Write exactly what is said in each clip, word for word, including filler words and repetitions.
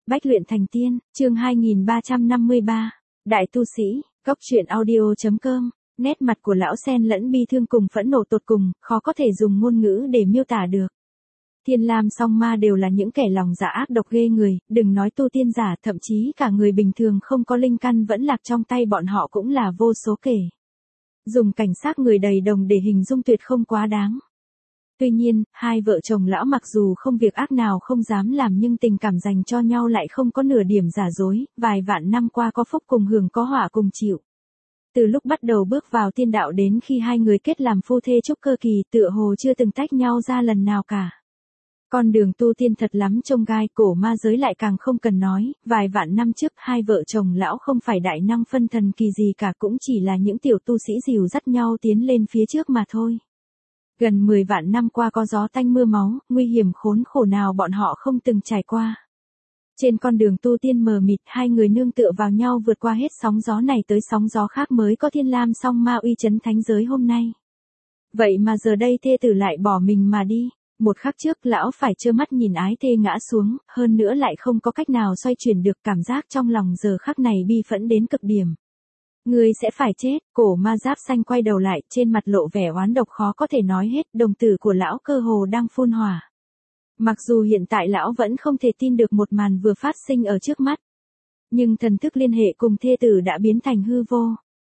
Bách luyện thành tiên, chương hai nghìn ba trăm năm mươi ba, Đại tu sĩ, góc truyện audio.com, nét mặt của lão sen lẫn bi thương cùng phẫn nộ tột cùng, khó có thể dùng ngôn ngữ để miêu tả được. Thiên Lam song ma đều là những kẻ lòng dạ ác độc ghê người, đừng nói tu tiên giả, thậm chí cả người bình thường không có linh căn vẫn lạc trong tay bọn họ cũng là vô số kể. Dùng cảnh sát người đầy đồng để hình dung tuyệt không quá đáng. Tuy nhiên, hai vợ chồng lão mặc dù không việc ác nào không dám làm nhưng tình cảm dành cho nhau lại không có nửa điểm giả dối, vài vạn năm qua có phúc cùng hưởng có họa cùng chịu. Từ lúc bắt đầu bước vào tiên đạo đến khi hai người kết làm phu thê trúc cơ kỳ tựa hồ chưa từng tách nhau ra lần nào cả. Con đường tu tiên thật lắm trông gai, cổ ma giới lại càng không cần nói, vài vạn năm trước hai vợ chồng lão không phải đại năng phân thần kỳ gì cả, cũng chỉ là những tiểu tu sĩ dìu dắt nhau tiến lên phía trước mà thôi. Gần mười vạn năm qua có gió tanh mưa máu, nguy hiểm khốn khổ nào bọn họ không từng trải qua. Trên con đường tu tiên mờ mịt, hai người nương tựa vào nhau vượt qua hết sóng gió này tới sóng gió khác mới có Thiên Lam song ma uy chấn thánh giới hôm nay. Vậy mà giờ đây thê tử lại bỏ mình mà đi. Một khắc trước lão phải trơ mắt nhìn ái thê ngã xuống, hơn nữa lại không có cách nào xoay chuyển được, cảm giác trong lòng giờ khắc này bi phẫn đến cực điểm. Ngươi sẽ phải chết, cổ ma giáp xanh quay đầu lại, trên mặt lộ vẻ oán độc khó có thể nói hết, đồng tử của lão cơ hồ đang phun hỏa. Mặc dù hiện tại lão vẫn không thể tin được một màn vừa phát sinh ở trước mắt. Nhưng thần thức liên hệ cùng thê tử đã biến thành hư vô.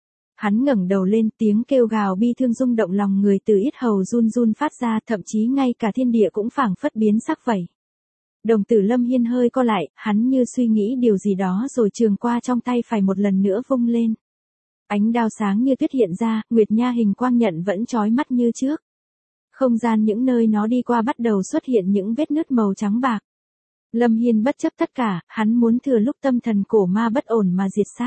Hắn ngẩng đầu lên, tiếng kêu gào bi thương rung động lòng người từ yết hầu run run phát ra, thậm chí ngay cả thiên địa cũng phảng phất biến sắc vậy. Đồng tử Lâm Hiên hơi co lại, hắn như suy nghĩ điều gì đó rồi trường qua trong tay phải một lần nữa vung lên. Ánh đao sáng như tuyết hiện ra, nguyệt nha hình quang nhận vẫn chói mắt như trước. Không gian những nơi nó đi qua bắt đầu xuất hiện những vết nứt màu trắng bạc. Lâm Hiên bất chấp tất cả, hắn muốn thừa lúc tâm thần cổ ma bất ổn mà diệt sát.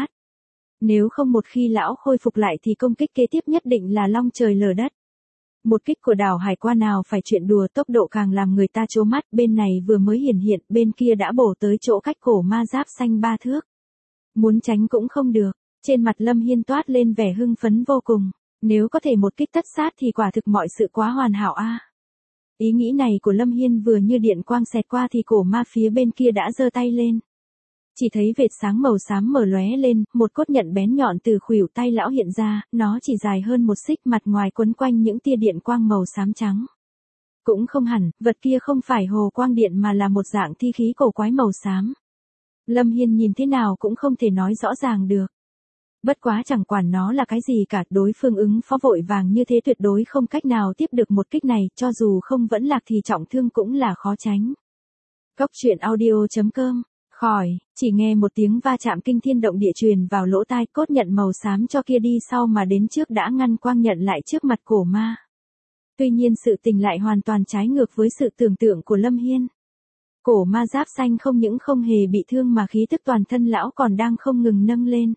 Nếu không một khi lão khôi phục lại thì công kích kế tiếp nhất định là long trời lở đất. Một kích của đảo hải qua nào phải chuyện đùa, tốc độ càng làm người ta trố mắt, bên này vừa mới hiển hiện, bên kia đã bổ tới chỗ cách cổ ma giáp xanh ba thước. Muốn tránh cũng không được, trên mặt Lâm Hiên toát lên vẻ hưng phấn vô cùng, nếu có thể một kích tất sát thì quả thực mọi sự quá hoàn hảo a. À. Ý nghĩ này của Lâm Hiên vừa như điện quang xẹt qua thì cổ ma phía bên kia đã giơ tay lên. Chỉ thấy vệt sáng màu xám mở lóe lên, một cốt nhận bén nhọn từ khuỷu tay lão hiện ra, nó chỉ dài hơn một xích, mặt ngoài quấn quanh những tia điện quang màu xám trắng. Cũng không hẳn, vật kia không phải hồ quang điện mà là một dạng thi khí cổ quái màu xám. Lâm Hiên nhìn thế nào cũng không thể nói rõ ràng được. Bất quá chẳng quản nó là cái gì cả, đối phương ứng phó vội vàng như thế tuyệt đối không cách nào tiếp được một kích này, cho dù không vẫn lạc thì trọng thương cũng là khó tránh. Góc truyện audio.com. Khỏi, chỉ nghe một tiếng va chạm kinh thiên động địa truyền vào lỗ tai, cốt nhận màu xám cho kia đi sau mà đến trước đã ngăn quang nhận lại trước mặt cổ ma. Tuy nhiên sự tình lại hoàn toàn trái ngược với sự tưởng tượng của Lâm Hiên. Cổ ma giáp xanh không những không hề bị thương mà khí tức toàn thân lão còn đang không ngừng nâng lên.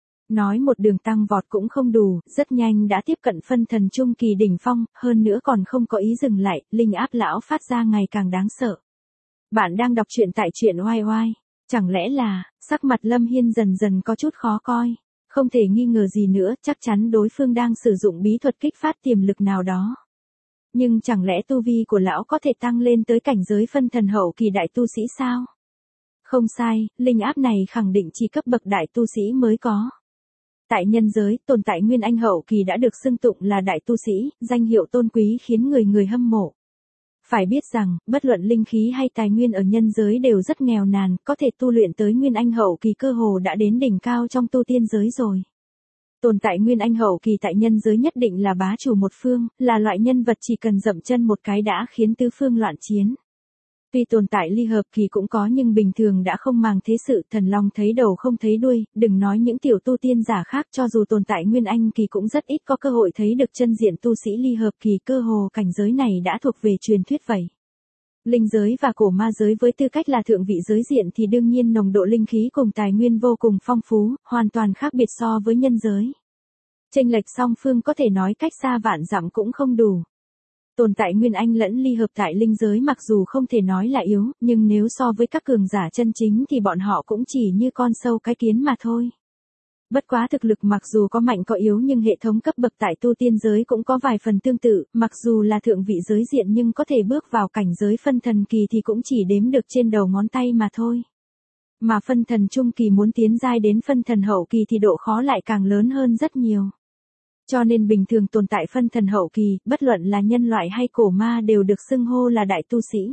Nói một đường tăng vọt cũng không đủ, rất nhanh đã tiếp cận phân thần trung kỳ đỉnh phong, hơn nữa còn không có ý dừng lại, linh áp lão phát ra ngày càng đáng sợ. Bạn đang đọc truyện tại truyện oai oai. Chẳng lẽ là, sắc mặt Lâm Hiên dần dần có chút khó coi, không thể nghi ngờ gì nữa, chắc chắn đối phương đang sử dụng bí thuật kích phát tiềm lực nào đó. Nhưng chẳng lẽ tu vi của lão có thể tăng lên tới cảnh giới phân thần hậu kỳ đại tu sĩ sao? Không sai, linh áp này khẳng định chỉ cấp bậc đại tu sĩ mới có. Tại nhân giới, tồn tại nguyên anh hậu kỳ đã được xưng tụng là đại tu sĩ, danh hiệu tôn quý khiến người người hâm mộ. Phải biết rằng, bất luận linh khí hay tài nguyên ở nhân giới đều rất nghèo nàn, có thể tu luyện tới nguyên anh hậu kỳ cơ hồ đã đến đỉnh cao trong tu tiên giới rồi. Tồn tại nguyên anh hậu kỳ tại nhân giới nhất định là bá chủ một phương, là loại nhân vật chỉ cần dậm chân một cái đã khiến tứ phương loạn chiến. Tuy tồn tại ly hợp kỳ cũng có nhưng bình thường đã không màng thế sự, thần long thấy đầu không thấy đuôi, đừng nói những tiểu tu tiên giả khác, cho dù tồn tại nguyên anh kỳ cũng rất ít có cơ hội thấy được chân diện tu sĩ ly hợp kỳ, cơ hồ cảnh giới này đã thuộc về truyền thuyết vậy. Linh giới và cổ ma giới với tư cách là thượng vị giới diện thì đương nhiên nồng độ linh khí cùng tài nguyên vô cùng phong phú, hoàn toàn khác biệt so với nhân giới. Chênh lệch song phương có thể nói cách xa vạn dặm cũng không đủ. Tồn tại nguyên anh lẫn ly hợp tại linh giới mặc dù không thể nói là yếu, nhưng nếu so với các cường giả chân chính thì bọn họ cũng chỉ như con sâu cái kiến mà thôi. Bất quá thực lực mặc dù có mạnh có yếu nhưng hệ thống cấp bậc tại tu tiên giới cũng có vài phần tương tự, mặc dù là thượng vị giới diện nhưng có thể bước vào cảnh giới phân thần kỳ thì cũng chỉ đếm được trên đầu ngón tay mà thôi. Mà phân thần trung kỳ muốn tiến giai đến phân thần hậu kỳ thì độ khó lại càng lớn hơn rất nhiều. Cho nên bình thường tồn tại phân thần hậu kỳ, bất luận là nhân loại hay cổ ma đều được xưng hô là đại tu sĩ.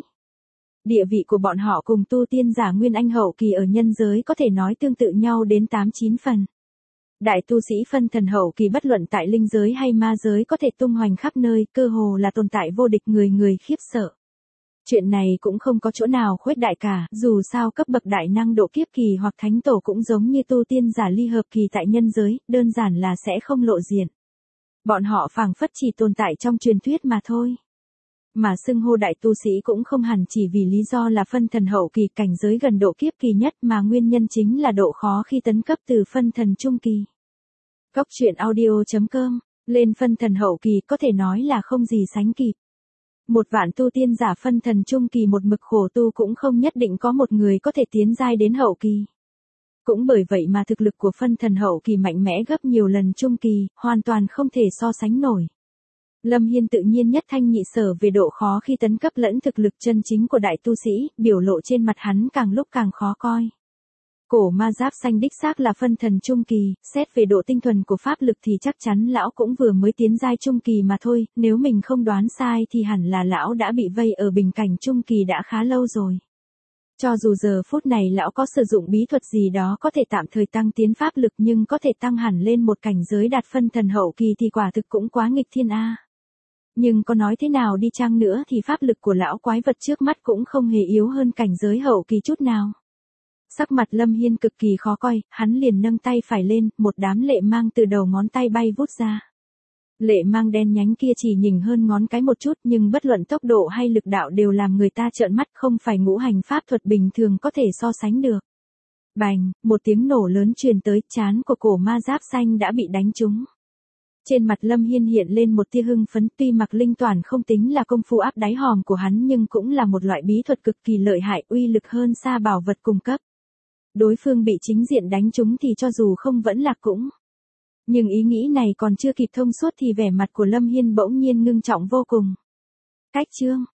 Địa vị của bọn họ cùng tu tiên giả nguyên anh hậu kỳ ở nhân giới có thể nói tương tự nhau đến tám chín phần. Đại tu sĩ phân thần hậu kỳ bất luận tại linh giới hay ma giới có thể tung hoành khắp nơi, cơ hồ là tồn tại vô địch, người người khiếp sợ. Chuyện này cũng không có chỗ nào khuếch đại cả, dù sao cấp bậc đại năng độ kiếp kỳ hoặc thánh tổ cũng giống như tu tiên giả ly hợp kỳ tại nhân giới, đơn giản là sẽ không lộ diện. Bọn họ phảng phất chỉ tồn tại trong truyền thuyết mà thôi. Mà xưng hô đại tu sĩ cũng không hẳn chỉ vì lý do là phân thần hậu kỳ, cảnh giới gần độ kiếp kỳ nhất, mà nguyên nhân chính là độ khó khi tấn cấp từ phân thần trung kỳ. Góc truyện audio chấm com, lên phân thần hậu kỳ có thể nói là không gì sánh kịp. Một vạn tu tiên giả phân thần trung kỳ một mực khổ tu cũng không nhất định có một người có thể tiến giai đến hậu kỳ. Cũng bởi vậy mà thực lực của phân thần hậu kỳ mạnh mẽ gấp nhiều lần trung kỳ, hoàn toàn không thể so sánh nổi. Lâm Hiên tự nhiên nhất thanh nhị sở về độ khó khi tấn cấp lẫn thực lực chân chính của đại tu sĩ, biểu lộ trên mặt hắn càng lúc càng khó coi. Cổ ma giáp xanh đích xác là phân thần trung kỳ, xét về độ tinh thuần của pháp lực thì chắc chắn lão cũng vừa mới tiến giai trung kỳ mà thôi, nếu mình không đoán sai thì hẳn là lão đã bị vây ở bình cảnh trung kỳ đã khá lâu rồi. Cho dù giờ phút này lão có sử dụng bí thuật gì đó có thể tạm thời tăng tiến pháp lực nhưng có thể tăng hẳn lên một cảnh giới đạt phân thần hậu kỳ thì quả thực cũng quá nghịch thiên a. Nhưng có nói thế nào đi chăng nữa thì pháp lực của lão quái vật trước mắt cũng không hề yếu hơn cảnh giới hậu kỳ chút nào. Sắc mặt Lâm Hiên cực kỳ khó coi, hắn liền nâng tay phải lên, một đám lệ mang từ đầu ngón tay bay vút ra. Lệ mang đen nhánh kia chỉ nhỉnh hơn ngón cái một chút nhưng bất luận tốc độ hay lực đạo đều làm người ta trợn mắt, không phải ngũ hành pháp thuật bình thường có thể so sánh được. Bành, một tiếng nổ lớn truyền tới, trán của cổ ma giáp xanh đã bị đánh trúng. Trên mặt Lâm Hiên hiện lên một tia hưng phấn, tuy mặc linh toàn không tính là công phu áp đáy hòm của hắn nhưng cũng là một loại bí thuật cực kỳ lợi hại, uy lực hơn xa bảo vật cung cấp. Đối phương bị chính diện đánh trúng thì cho dù không vẫn lạc cũng. Nhưng ý nghĩ này còn chưa kịp thông suốt thì vẻ mặt của Lâm Hiên bỗng nhiên ngưng trọng vô cùng. Cách chương,